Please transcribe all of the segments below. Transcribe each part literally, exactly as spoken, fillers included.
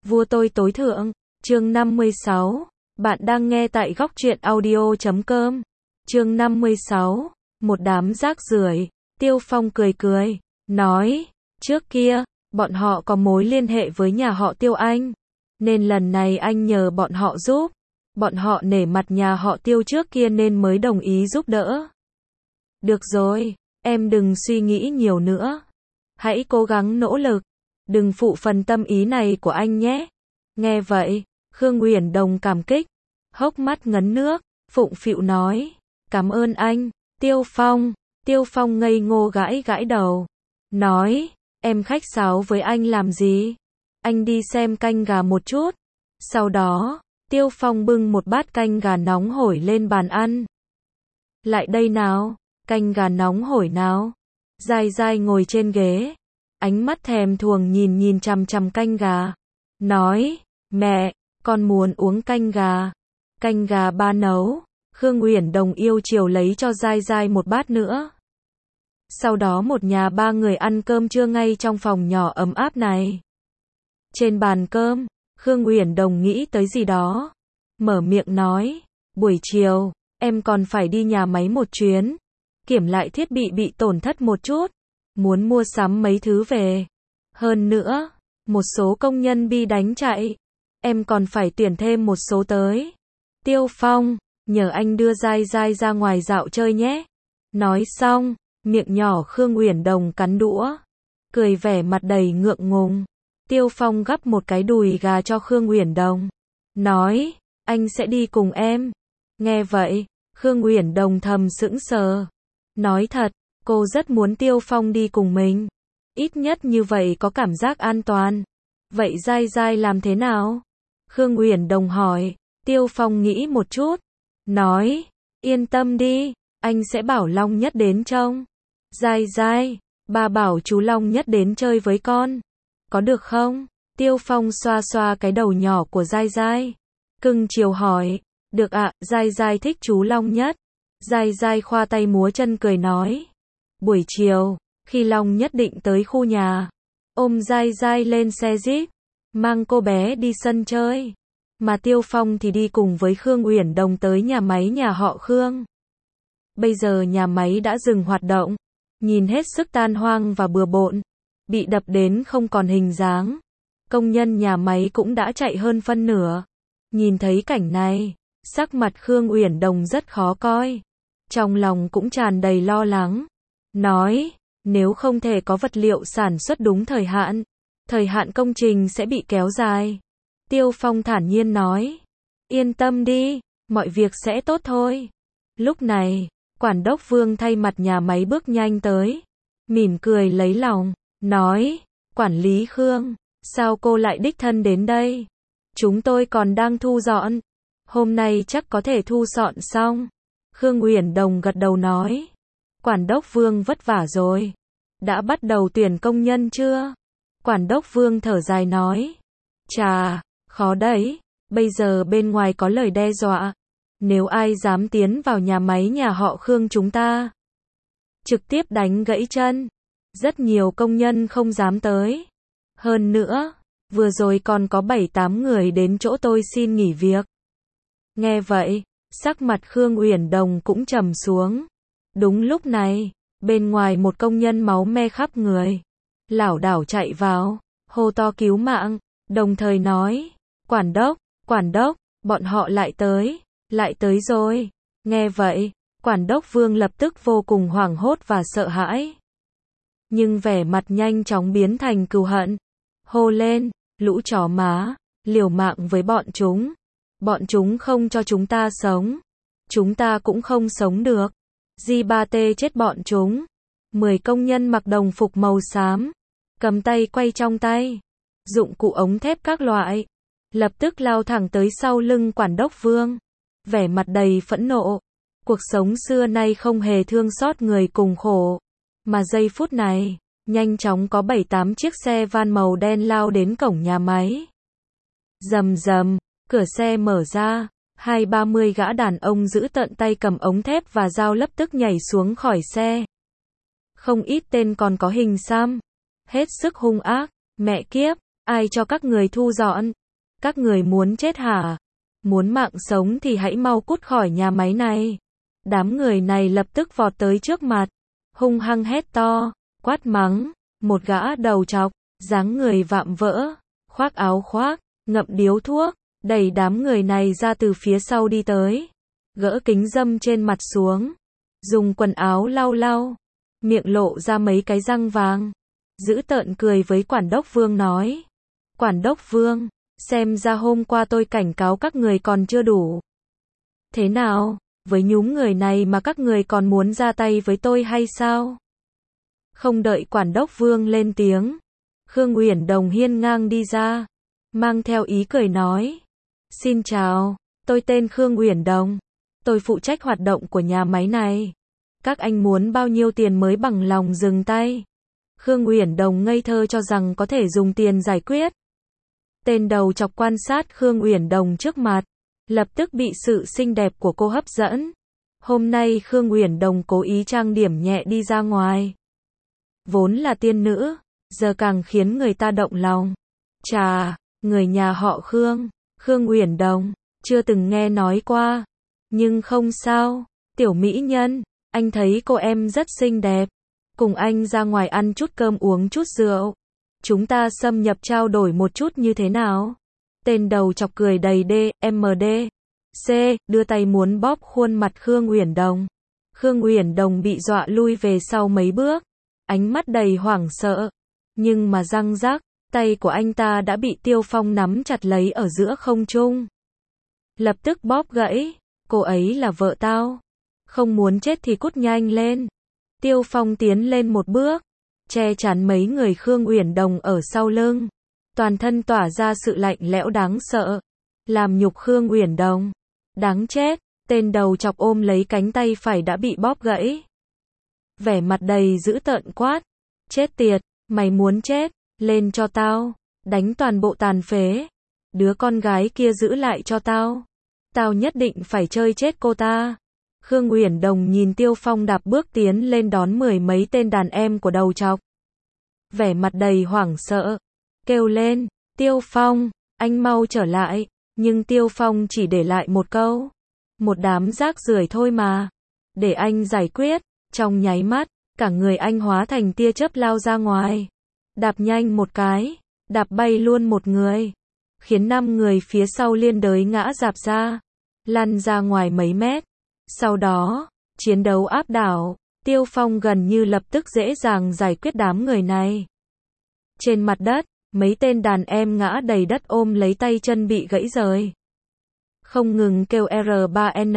Vua tôi tối thượng, chương năm mươi sáu. Bạn đang nghe tại góc truyện audio chấm com. Chương năm mươi sáu. Một đám rác rưởi. Tiêu Phong cười cười, nói, trước kia, bọn họ có mối liên hệ với nhà họ Tiêu anh, nên lần này anh nhờ bọn họ giúp. Bọn họ nể mặt nhà họ Tiêu trước kia nên mới đồng ý giúp đỡ. Được rồi, em đừng suy nghĩ nhiều nữa. Hãy cố gắng nỗ lực. Đừng phụ phần tâm ý này của anh nhé. Nghe vậy, Khương Uyển Đồng cảm kích, hốc mắt ngấn nước, phụng phịu nói, cảm ơn anh, Tiêu Phong. Tiêu Phong ngây ngô gãi gãi đầu, nói, em khách sáo với anh làm gì? Anh đi xem canh gà một chút. Sau đó, Tiêu Phong bưng một bát canh gà nóng hổi lên bàn ăn. Lại đây nào, canh gà nóng hổi nào. Dai Dai ngồi trên ghế, ánh mắt thèm thuồng nhìn nhìn chằm chằm canh gà, nói, mẹ, con muốn uống canh gà. Canh gà ba nấu. Khương Uyển Đồng yêu chiều lấy cho Dai Dai một bát nữa. Sau đó một nhà ba người ăn cơm trưa ngay trong phòng nhỏ ấm áp này. Trên bàn cơm, Khương Uyển Đồng nghĩ tới gì đó, mở miệng nói, buổi chiều, em còn phải đi nhà máy một chuyến, kiểm lại thiết bị bị tổn thất một chút, muốn mua sắm mấy thứ về. Hơn nữa, một số công nhân bị đánh chạy, em còn phải tuyển thêm một số tới. Tiêu Phong, nhờ anh đưa Dai Dai ra ngoài dạo chơi nhé. Nói xong, miệng nhỏ Khương Uyển Đồng cắn đũa, cười vẻ mặt đầy ngượng ngùng. Tiêu Phong gắp một cái đùi gà cho Khương Uyển Đồng, nói, anh sẽ đi cùng em. Nghe vậy, Khương Uyển Đồng thầm sững sờ. Nói thật, cô rất muốn Tiêu Phong đi cùng mình. Ít nhất như vậy có cảm giác an toàn. Vậy Dai Dai làm thế nào? Khương Uyển Đồng hỏi. Tiêu Phong nghĩ một chút, nói, yên tâm đi, anh sẽ bảo Long Nhất đến trông. Dai Dai, ba bảo chú Long Nhất đến chơi với con. Có được không? Tiêu Phong xoa xoa cái đầu nhỏ của Dai Dai, cưng chiều hỏi. Được ạ, Dai Dai thích chú Long Nhất. Dai Dai khoa tay múa chân cười nói. Buổi chiều, khi Long Nhất định tới khu nhà, ôm Dai Dai lên xe Jeep, mang cô bé đi sân chơi. Mà Tiêu Phong thì đi cùng với Khương Uyển Đồng tới nhà máy nhà họ Khương. Bây giờ nhà máy đã dừng hoạt động, nhìn hết sức tan hoang và bừa bộn, bị đập đến không còn hình dáng. Công nhân nhà máy cũng đã chạy hơn phân nửa. Nhìn thấy cảnh này, sắc mặt Khương Uyển Đồng rất khó coi, trong lòng cũng tràn đầy lo lắng. Nói, nếu không thể có vật liệu sản xuất đúng thời hạn, thời hạn công trình sẽ bị kéo dài. Tiêu Phong thản nhiên nói, yên tâm đi, mọi việc sẽ tốt thôi. Lúc này, quản đốc Vương thay mặt nhà máy bước nhanh tới, mỉm cười lấy lòng, nói, quản lý Khương, sao cô lại đích thân đến đây? Chúng tôi còn đang thu dọn, hôm nay chắc có thể thu dọn xong. Khương Uyển Đồng gật đầu nói, quản đốc Vương vất vả rồi. Đã bắt đầu tuyển công nhân chưa? Quản đốc Vương thở dài nói, chà, khó đấy, bây giờ bên ngoài có lời đe dọa, nếu ai dám tiến vào nhà máy nhà họ Khương chúng ta, trực tiếp đánh gãy chân. Rất nhiều công nhân không dám tới. Hơn nữa, vừa rồi còn có bảy tám người đến chỗ tôi xin nghỉ việc. Nghe vậy, sắc mặt Khương Uyển Đồng cũng trầm xuống. Đúng lúc này, bên ngoài một công nhân máu me khắp người, lảo đảo chạy vào, hô to cứu mạng, đồng thời nói, quản đốc, quản đốc, bọn họ lại tới, lại tới rồi. Nghe vậy, quản đốc Vương lập tức vô cùng hoảng hốt và sợ hãi. Nhưng vẻ mặt nhanh chóng biến thành cừu hận, hô lên, lũ chó má, liều mạng với bọn chúng. Bọn chúng không cho chúng ta sống, chúng ta cũng không sống được. Di ba tê chết bọn chúng. Mười công nhân mặc đồng phục màu xám, cầm tay quay trong tay, dụng cụ ống thép các loại, lập tức lao thẳng tới sau lưng quản đốc Vương, vẻ mặt đầy phẫn nộ. Cuộc sống xưa nay không hề thương xót người cùng khổ, mà giây phút này, nhanh chóng có bảy tám chiếc xe van màu đen lao đến cổng nhà máy. Rầm rầm, cửa xe mở ra, hai ba mươi gã đàn ông giữ tận tay cầm ống thép và dao lập tức nhảy xuống khỏi xe. Không ít tên còn có hình xăm, hết sức hung ác. Mẹ kiếp, Ai cho các người thu dọn? Các người muốn chết hả? Muốn mạng sống thì hãy mau cút khỏi nhà máy này. Đám người này lập tức vọt tới trước mặt, hung hăng hét to, quát mắng, một gã đầu trọc, dáng người vạm vỡ, khoác áo khoác, ngậm điếu thuốc, đẩy đám người này ra từ phía sau đi tới, gỡ kính râm trên mặt xuống, dùng quần áo lau lau, miệng lộ ra mấy cái răng vàng, dữ tợn cười với quản đốc Vương nói, quản đốc Vương, xem ra hôm qua tôi cảnh cáo các người còn chưa đủ. Thế nào, với nhúm người này mà các người còn muốn ra tay với tôi hay sao? Không đợi quản đốc Vương lên tiếng, Khương Uyển Đồng hiên ngang đi ra, mang theo ý cười nói, xin chào, tôi tên Khương Uyển Đồng, tôi phụ trách hoạt động của nhà máy này. Các anh muốn bao nhiêu tiền mới bằng lòng dừng tay? Khương Uyển Đồng ngây thơ cho rằng có thể dùng tiền giải quyết. Tên đầu chọc quan sát Khương Uyển Đồng trước mặt, lập tức bị sự xinh đẹp của cô hấp dẫn. Hôm nay Khương Uyển Đồng cố ý trang điểm nhẹ đi ra ngoài. Vốn là tiên nữ, giờ càng khiến người ta động lòng. Chà, người nhà họ Khương, Khương Uyển Đồng, chưa từng nghe nói qua. Nhưng không sao, tiểu mỹ nhân, anh thấy cô em rất xinh đẹp. Cùng anh ra ngoài ăn chút cơm uống chút rượu. Chúng ta xâm nhập trao đổi một chút như thế nào? Tên đầu chọc cười đầy đê, em đê. C, đưa tay muốn bóp khuôn mặt Khương Uyển Đồng. Khương Uyển Đồng bị dọa lui về sau mấy bước, ánh mắt đầy hoảng sợ. Nhưng mà răng rắc, tay của anh ta đã bị Tiêu Phong nắm chặt lấy ở giữa không trung. Lập tức bóp gãy, cô ấy là vợ tao. Không muốn chết thì cút nhanh lên. Tiêu Phong tiến lên một bước, che chắn mấy người Khương Uyển Đồng ở sau lưng. Toàn thân tỏa ra sự lạnh lẽo đáng sợ. Làm nhục Khương Uyển Đồng. Đáng chết, tên đầu chọc ôm lấy cánh tay phải đã bị bóp gãy. Vẻ mặt đầy dữ tợn quát. Chết tiệt, mày muốn chết, lên cho tao, đánh toàn bộ tàn phế. Đứa con gái kia giữ lại cho tao. Tao nhất định phải chơi chết cô ta. Khương Uyển Đồng nhìn Tiêu Phong đạp bước tiến lên đón mười mấy tên đàn em của đầu chọc. Vẻ mặt đầy hoảng sợ. Kêu lên, Tiêu Phong, anh mau trở lại. Nhưng Tiêu Phong chỉ để lại một câu. Một đám rác rưởi thôi mà. Để anh giải quyết. Trong nháy mắt, cả người anh hóa thành tia chớp lao ra ngoài. Đạp nhanh một cái, đạp bay luôn một người. Khiến năm người phía sau liên đới ngã rạp ra. Lăn ra ngoài mấy mét. Sau đó, chiến đấu áp đảo. Tiêu Phong gần như lập tức dễ dàng giải quyết đám người này. Trên mặt đất, mấy tên đàn em ngã đầy đất ôm lấy tay chân bị gãy rời. Không ngừng kêu R ba N.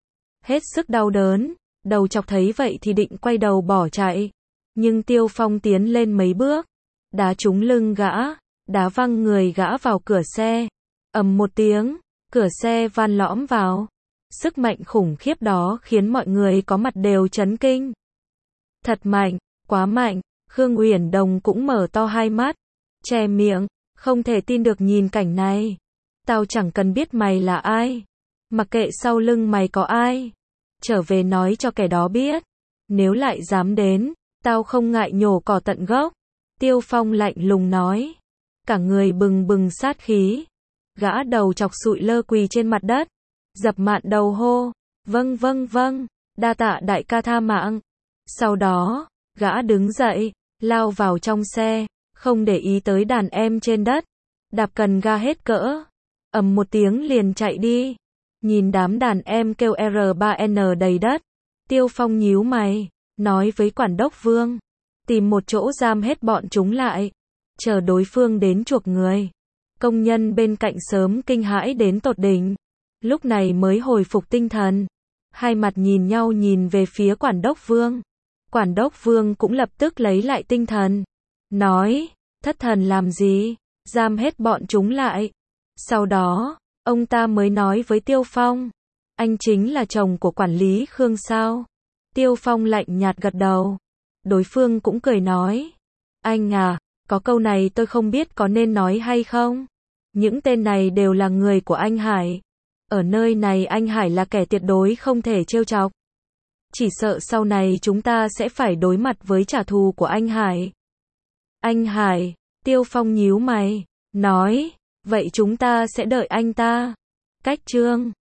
Hết sức đau đớn. Đầu chọc thấy vậy thì định quay đầu bỏ chạy. Nhưng Tiêu Phong tiến lên mấy bước. Đá trúng lưng gã. Đá văng người gã vào cửa xe. Ầm một tiếng. Cửa xe van lõm vào. Sức mạnh khủng khiếp đó khiến mọi người có mặt đều chấn kinh. Thật mạnh, quá mạnh. Khương Uyển Đồng cũng mở to hai mắt. Che miệng, không thể tin được nhìn cảnh này. Tao chẳng cần biết mày là ai. Mặc kệ sau lưng mày có ai. Trở về nói cho kẻ đó biết. Nếu lại dám đến, tao không ngại nhổ cỏ tận gốc. Tiêu Phong lạnh lùng nói. Cả người bừng bừng sát khí. Gã đầu chọc sụi lơ quỳ trên mặt đất. Dập mạn đầu hô. Vâng vâng vâng, đa tạ đại ca tha mạng. Sau đó, gã đứng dậy, lao vào trong xe. Không để ý tới đàn em trên đất. Đạp cần ga hết cỡ. Ầm một tiếng liền chạy đi. Nhìn đám đàn em kêu R ba N đầy đất. Tiêu Phong nhíu mày. Nói với quản đốc Vương. Tìm một chỗ giam hết bọn chúng lại. Chờ đối phương đến chuộc người. Công nhân bên cạnh sớm kinh hãi đến tột đỉnh. Lúc này mới hồi phục tinh thần. Hai mặt nhìn nhau nhìn về phía quản đốc Vương. Quản đốc Vương cũng lập tức lấy lại tinh thần. Nói, thất thần làm gì, giam hết bọn chúng lại. Sau đó, ông ta mới nói với Tiêu Phong. Anh chính là chồng của quản lý Khương sao? Tiêu Phong lạnh nhạt gật đầu. Đối phương cũng cười nói. Anh à, có câu này tôi không biết có nên nói hay không. Những tên này đều là người của anh Hải. Ở nơi này anh Hải là kẻ tuyệt đối không thể trêu chọc. Chỉ sợ sau này chúng ta sẽ phải đối mặt với trả thù của anh Hải. Anh Hải, Tiêu Phong nhíu mày. nói, vậy chúng ta sẽ đợi anh ta. Cách chương